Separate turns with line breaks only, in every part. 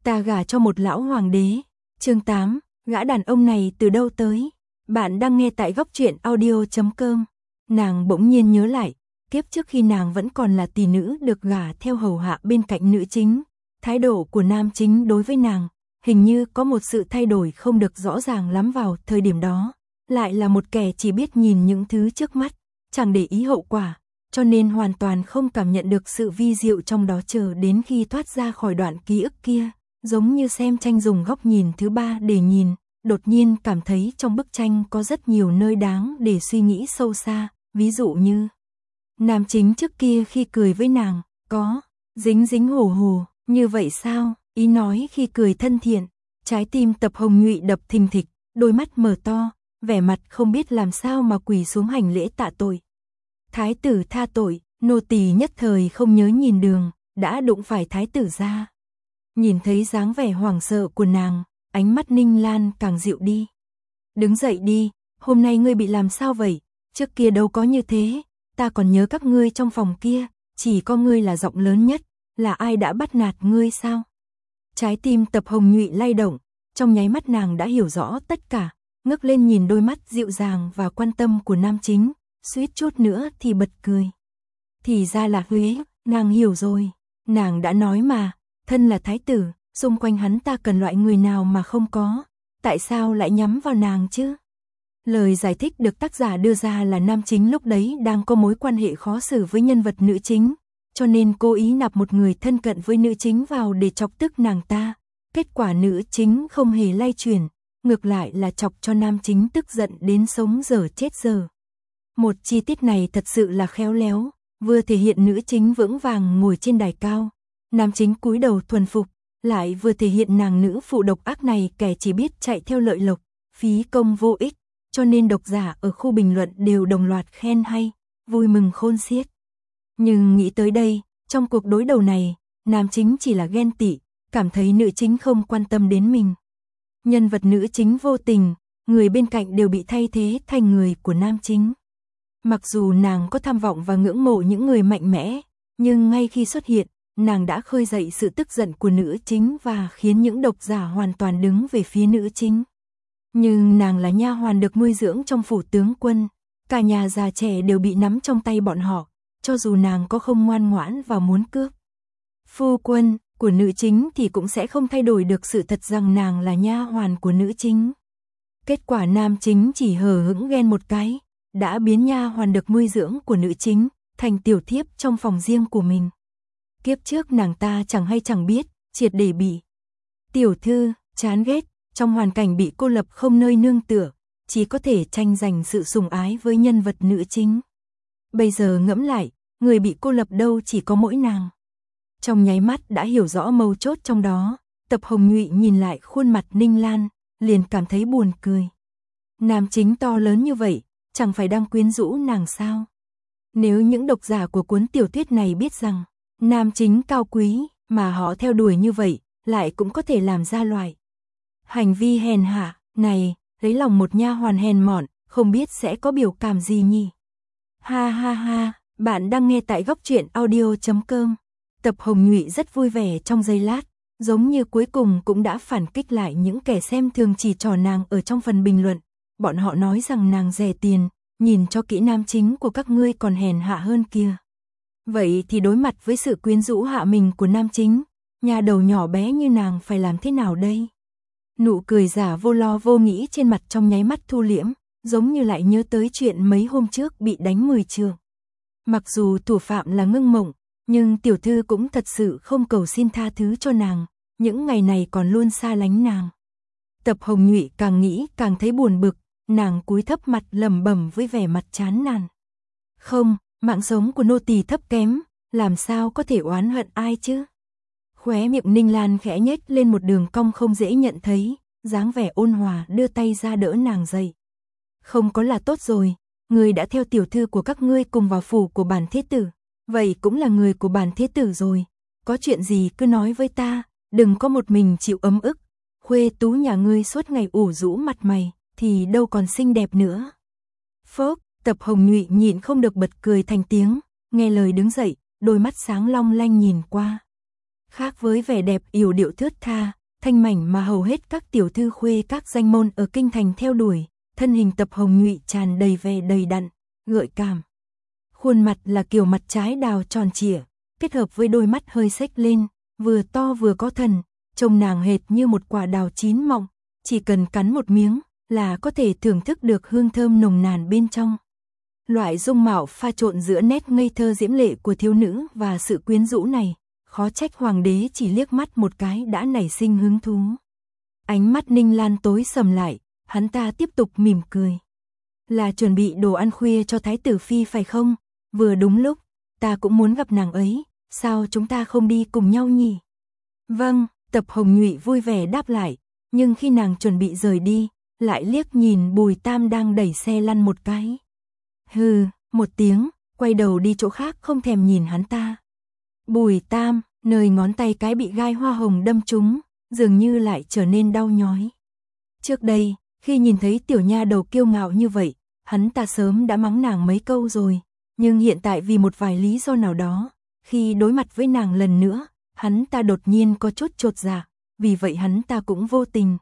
Ta gả cho một lão hoàng đế. Chương 8, gã đàn ông này từ đâu tới? Bạn đang nghe tại góc truyện audio.com. Nàng bỗng nhiên nhớ lại, kiếp trước khi nàng vẫn còn là tỷ nữ được gả theo hầu hạ bên cạnh nữ chính, thái độ của nam chính đối với nàng, hình như có một sự thay đổi không được rõ ràng lắm vào thời điểm đó, lại là một kẻ chỉ biết nhìn những thứ trước mắt, chẳng để ý hậu quả, cho nên hoàn toàn không cảm nhận được sự vi diệu trong đó, chờ đến khi thoát ra khỏi đoạn ký ức kia, giống như xem tranh dùng góc nhìn thứ ba để nhìn, đột nhiên cảm thấy trong bức tranh có rất nhiều nơi đáng để suy nghĩ sâu xa, ví dụ như nam chính trước kia khi cười với nàng, có dính dính hổ hổ, như vậy sao? Ý nói khi cười thân thiện, trái tim Tập Hồng Nhụy đập thình thịch, đôi mắt mở to, vẻ mặt không biết làm sao mà quỳ xuống hành lễ tạ tội. Thái tử tha tội, nô tỳ nhất thời không nhớ nhìn đường, đã đụng phải thái tử ra. Nhìn thấy dáng vẻ hoảng sợ của nàng, ánh mắt Ninh Lan càng dịu đi. Đứng dậy đi, hôm nay ngươi bị làm sao vậy? Trước kia đâu có như thế, ta còn nhớ các ngươi trong phòng kia, chỉ có ngươi là giọng lớn nhất, là ai đã bắt nạt ngươi sao? Trái tim Tập Hồng Nhụy lay động, trong nháy mắt nàng đã hiểu rõ tất cả, ngước lên nhìn đôi mắt dịu dàng và quan tâm của nam chính, suýt chút nữa thì bật cười. Thì ra là Huế, nàng hiểu rồi, nàng đã nói mà, thân là thái tử, xung quanh hắn ta cần loại người nào mà không có, tại sao lại nhắm vào nàng chứ? Lời giải thích được tác giả đưa ra là nam chính lúc đấy đang có mối quan hệ khó xử với nhân vật nữ chính, cho nên cố ý nạp một người thân cận với nữ chính vào để chọc tức nàng ta. Kết quả nữ chính không hề lay chuyển, ngược lại là chọc cho nam chính tức giận đến sống dở chết dở. Một chi tiết này thật sự là khéo léo, vừa thể hiện nữ chính vững vàng ngồi trên đài cao, nam chính cúi đầu thuần phục, lại vừa thể hiện nàng nữ phụ độc ác này kẻ chỉ biết chạy theo lợi lộc, phí công vô ích, cho nên độc giả ở khu bình luận đều đồng loạt khen hay, vui mừng khôn xiết. Nhưng nghĩ tới đây, trong cuộc đối đầu này, nam chính chỉ là ghen tị, cảm thấy nữ chính không quan tâm đến mình. Nhân vật nữ chính vô tình, người bên cạnh đều bị thay thế thành người của nam chính. Mặc dù nàng có tham vọng và ngưỡng mộ những người mạnh mẽ, nhưng ngay khi xuất hiện, nàng đã khơi dậy sự tức giận của nữ chính và khiến những độc giả hoàn toàn đứng về phía nữ chính. Nhưng nàng là nha hoàn được nuôi dưỡng trong phủ tướng quân, cả nhà già trẻ đều bị nắm trong tay bọn họ, cho dù nàng có không ngoan ngoãn và muốn cướp phu quân của nữ chính thì cũng sẽ không thay đổi được sự thật rằng nàng là nha hoàn của nữ chính. Kết quả nam chính chỉ hờ hững ghen một cái, đã biến nha hoàn được nuôi dưỡng của nữ chính thành tiểu thiếp trong phòng riêng của mình. Kiếp trước nàng ta chẳng hay chẳng biết, triệt để bị tiểu thư chán ghét, trong hoàn cảnh bị cô lập không nơi nương tựa, chỉ có thể tranh giành sự sủng ái với nhân vật nữ chính. Bây giờ ngẫm lại, người bị cô lập đâu chỉ có mỗi nàng. Trong nháy mắt đã hiểu rõ mấu chốt trong đó, Tập Hồng Nhụy nhìn lại khuôn mặt Ninh Lan, liền cảm thấy buồn cười. Nam chính to lớn như vậy, chẳng phải đang quyến rũ nàng sao? Nếu những độc giả của cuốn tiểu thuyết này biết rằng, nam chính cao quý, mà họ theo đuổi như vậy, lại cũng có thể làm ra loại hành vi hèn hạ này, lấy lòng một nha hoàn hèn mọn, không biết sẽ có biểu cảm gì nhỉ? Ha ha ha, bạn đang nghe tại góc truyện audio.com. Tập Hồng Nhụy rất vui vẻ trong giây lát, giống như cuối cùng cũng đã phản kích lại những kẻ xem thường chỉ trỏ nàng ở trong phần bình luận. Bọn họ nói rằng nàng rẻ tiền, nhìn cho kỹ nam chính của các ngươi còn hèn hạ hơn kia. Vậy thì đối mặt với sự quyến rũ hạ mình của nam chính, nhà đầu nhỏ bé như nàng phải làm thế nào đây? Nụ cười giả vô lo vô nghĩ trên mặt trong nháy mắt thu liễm, giống như lại nhớ tới chuyện mấy hôm trước bị đánh 10 trường. Mặc dù thủ phạm là Ngưng Mộng, nhưng tiểu thư cũng thật sự không cầu xin tha thứ cho nàng, những ngày này còn luôn xa lánh nàng. Tập Hồng Nhụy càng nghĩ càng thấy buồn bực, nàng cúi thấp mặt lẩm bẩm với vẻ mặt chán nản. Không, mạng sống của nô tỳ thấp kém, làm sao có thể oán hận ai chứ? Khóe miệng Ninh Lan khẽ nhếch lên một đường cong không dễ nhận thấy, dáng vẻ ôn hòa đưa tay ra đỡ nàng dậy. Không có là tốt rồi, người đã theo tiểu thư của các ngươi cùng vào phủ của bản thế tử, vậy cũng là người của bản thế tử rồi, có chuyện gì cứ nói với ta, đừng có một mình chịu ấm ức, khuê tú nhà ngươi suốt ngày ủ rũ mặt mày, thì đâu còn xinh đẹp nữa. Phốc, Tập Hồng Nhụy nhịn không được bật cười thành tiếng, nghe lời đứng dậy, đôi mắt sáng long lanh nhìn qua. Khác với vẻ đẹp yểu điệu thướt tha, thanh mảnh mà hầu hết các tiểu thư khuê các danh môn ở kinh thành theo đuổi, thân hình Tập Hồng Nhụy tràn đầy vẻ đầy đặn, gợi cảm. Khuôn mặt là kiểu mặt trái đào tròn trịa, kết hợp với đôi mắt hơi xếch lên, vừa to vừa có thần, trông nàng hệt như một quả đào chín mọng, chỉ cần cắn một miếng là có thể thưởng thức được hương thơm nồng nàn bên trong. Loại dung mạo pha trộn giữa nét ngây thơ diễm lệ của thiếu nữ và sự quyến rũ này, khó trách hoàng đế chỉ liếc mắt một cái đã nảy sinh hứng thú. Ánh mắt Ninh Lan tối sầm lại, hắn ta tiếp tục mỉm cười. Là chuẩn bị đồ ăn khuya cho Thái tử Phi phải không? Vừa đúng lúc, ta cũng muốn gặp nàng ấy, sao chúng ta không đi cùng nhau nhỉ? Vâng, Tập Hồng Nhụy vui vẻ đáp lại, nhưng khi nàng chuẩn bị rời đi, lại liếc nhìn Bùi Tam đang đẩy xe lăn một cái. Hừ, một tiếng, quay đầu đi chỗ khác không thèm nhìn hắn ta. Bùi Tam, nơi ngón tay cái bị gai hoa hồng đâm trúng, dường như lại trở nên đau nhói. Trước đây, khi nhìn thấy tiểu nha đầu kiêu ngạo như vậy, hắn ta sớm đã mắng nàng mấy câu rồi, nhưng hiện tại vì một vài lý do nào đó, khi đối mặt với nàng lần nữa, hắn ta đột nhiên có chút chột dạ, vì vậy hắn ta cũng vô tình.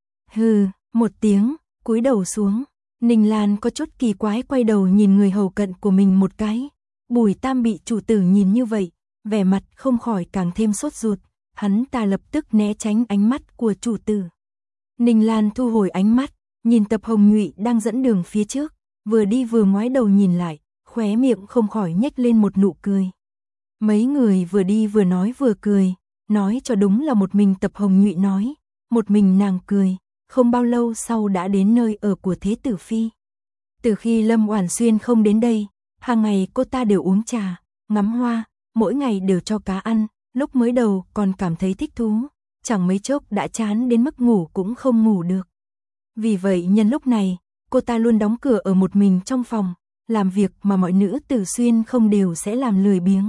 Hừ, một tiếng, cúi đầu xuống. Ninh Lan có chút kỳ quái quay đầu nhìn người hầu cận của mình một cái. Bùi Tam bị chủ tử nhìn như vậy, vẻ mặt không khỏi càng thêm sốt ruột, hắn ta lập tức né tránh ánh mắt của chủ tử. Ninh Lan thu hồi ánh mắt, nhìn Tập Hồng Nhụy đang dẫn đường phía trước, vừa đi vừa ngoái đầu nhìn lại, khóe miệng không khỏi nhếch lên một nụ cười. Mấy người vừa đi vừa nói vừa cười, nói cho đúng là một mình Tập Hồng Nhụy nói, một mình nàng cười. Không bao lâu sau đã đến nơi ở của Thế tử Phi. Từ khi Lâm Oản Xuyên không đến đây, hàng ngày cô ta đều uống trà, ngắm hoa, mỗi ngày đều cho cá ăn, lúc mới đầu còn cảm thấy thích thú, chẳng mấy chốc đã chán đến mức ngủ cũng không ngủ được. Vì vậy nhân lúc này, cô ta luôn đóng cửa ở một mình trong phòng, làm việc mà mọi nữ tử Xuyên không đều sẽ làm lười biếng.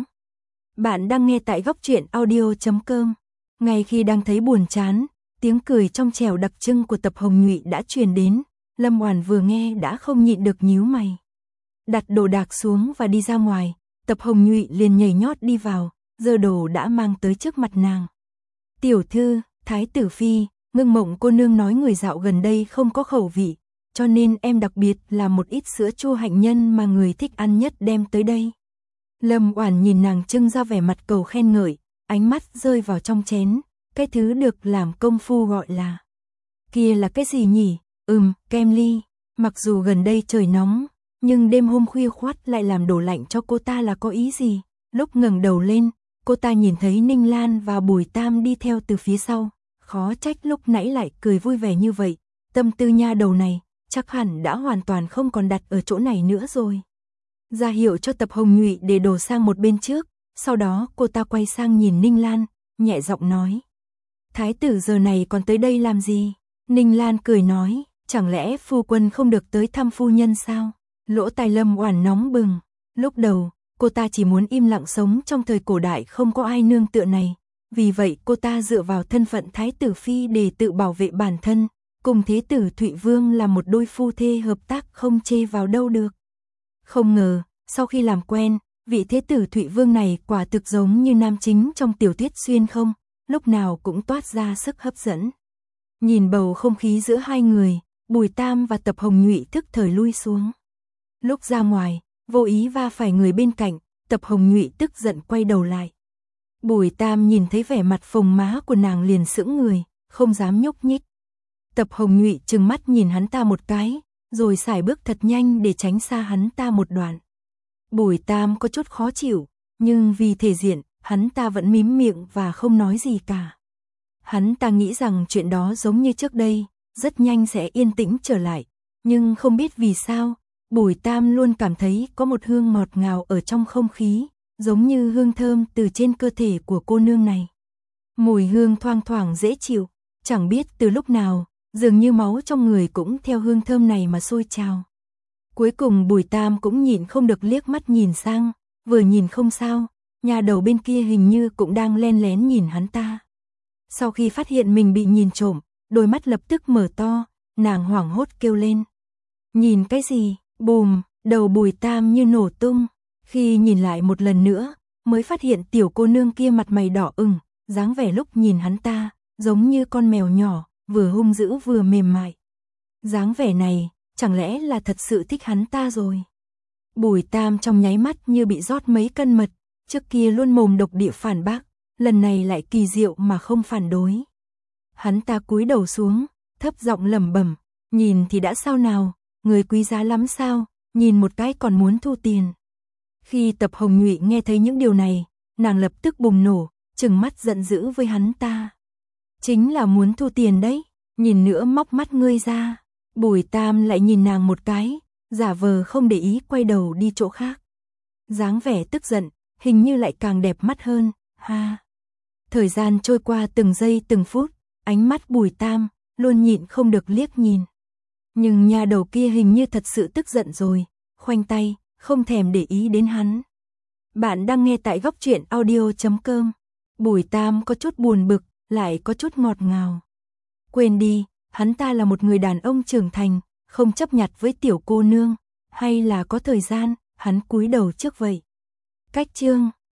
Bạn đang nghe tại Góc Truyện Audio.com. Ngay khi đang thấy buồn chán, tiếng cười trong trẻo đặc trưng của Tập Hồng Nhụy đã truyền đến, Lâm Oản vừa nghe đã không nhịn được nhíu mày. Đặt đồ đạc xuống và đi ra ngoài, Tập Hồng Nhụy liền nhảy nhót đi vào, giơ đồ đã mang tới trước mặt nàng. Tiểu thư, Thái tử Phi, Ngưng Mộng cô nương nói người dạo gần đây không có khẩu vị, cho nên em đặc biệt làm một ít sữa chua hạnh nhân mà người thích ăn nhất đem tới đây. Lâm Oản nhìn nàng trưng ra vẻ mặt cầu khen ngợi, ánh mắt rơi vào trong chén. Cái thứ được làm công phu gọi là. Kia là cái gì nhỉ? Kem ly. Mặc dù gần đây trời nóng, nhưng đêm hôm khuya khoắt lại làm đổ lạnh cho cô ta là có ý gì? Lúc ngẩng đầu lên, cô ta nhìn thấy Ninh Lan và Bùi Tam đi theo từ phía sau. Khó trách lúc nãy lại cười vui vẻ như vậy. Tâm tư nha đầu này, chắc hẳn đã hoàn toàn không còn đặt ở chỗ này nữa rồi. Ra hiệu cho Tập Hồng Nhụy để đổ sang một bên trước. Sau đó cô ta quay sang nhìn Ninh Lan, nhẹ giọng nói. Thái tử giờ này còn tới đây làm gì? Ninh Lan cười nói, chẳng lẽ phu quân không được tới thăm phu nhân sao? Lỗ tai Lâm Oản nóng bừng. Lúc đầu, cô ta chỉ muốn im lặng sống trong thời cổ đại không có ai nương tựa này. Vì vậy cô ta dựa vào thân phận Thái tử Phi để tự bảo vệ bản thân, cùng Thế tử Thụy Vương là một đôi phu thê hợp tác không chê vào đâu được. Không ngờ, sau khi làm quen, vị Thế tử Thụy Vương này quả thực giống như nam chính trong tiểu thuyết xuyên không? Lúc nào cũng toát ra sức hấp dẫn. Nhìn bầu không khí giữa hai người, Bùi Tam và Tập Hồng Nhụy thức thời lui xuống. Lúc ra ngoài, vô ý va phải người bên cạnh, Tập Hồng Nhụy tức giận quay đầu lại. Bùi Tam nhìn thấy vẻ mặt phồng má của nàng liền sững người, không dám nhúc nhích. Tập Hồng Nhụy trừng mắt nhìn hắn ta một cái, rồi sải bước thật nhanh để tránh xa hắn ta một đoạn. Bùi Tam có chút khó chịu, nhưng vì thể diện, hắn ta vẫn mím miệng và không nói gì cả. Hắn ta nghĩ rằng chuyện đó giống như trước đây, rất nhanh sẽ yên tĩnh trở lại, nhưng không biết vì sao, Bùi Tam luôn cảm thấy có một hương ngọt ngào ở trong không khí, giống như hương thơm từ trên cơ thể của cô nương này. Mùi hương thoang thoảng dễ chịu, chẳng biết từ lúc nào, dường như máu trong người cũng theo hương thơm này mà sôi trào. Cuối cùng Bùi Tam cũng nhịn không được liếc mắt nhìn sang, vừa nhìn không sao, nhà đầu bên kia hình như cũng đang len lén nhìn hắn ta. Sau khi phát hiện mình bị nhìn trộm, đôi mắt lập tức mở to, nàng hoảng hốt kêu lên. Nhìn cái gì? Bùm, đầu Bùi Tam như nổ tung. Khi nhìn lại một lần nữa, mới phát hiện tiểu cô nương kia mặt mày đỏ ửng, dáng vẻ lúc nhìn hắn ta, giống như con mèo nhỏ, vừa hung dữ vừa mềm mại. Dáng vẻ này, chẳng lẽ là thật sự thích hắn ta rồi? Bùi Tam trong nháy mắt như bị rót mấy cân mật, trước kia luôn mồm độc địa phản bác, lần này lại kỳ diệu mà không phản đối. Hắn ta cúi đầu xuống, thấp giọng lẩm bẩm, nhìn thì đã sao nào, người quý giá lắm sao, nhìn một cái còn muốn thu tiền. Khi Tập Hồng Nhụy nghe thấy những điều này, nàng lập tức bùng nổ, trừng mắt giận dữ với hắn ta. Chính là muốn thu tiền đấy, nhìn nữa móc mắt ngươi ra. Bùi Tam lại nhìn nàng một cái, giả vờ không để ý quay đầu đi chỗ khác. Dáng vẻ tức giận, hình như lại càng đẹp mắt hơn, ha. Thời gian trôi qua từng giây từng phút, ánh mắt Bùi Tam luôn nhịn không được liếc nhìn. Nhưng nhà đầu kia hình như thật sự tức giận rồi, khoanh tay, không thèm để ý đến hắn. Bạn đang nghe tại Góc Truyện Audio.com. Bùi Tam có chút buồn bực, lại có chút ngọt ngào. Quên đi, hắn ta là một người đàn ông trưởng thành, không chấp nhặt với tiểu cô nương, hay là có thời gian, hắn cúi đầu trước vậy. Cách chương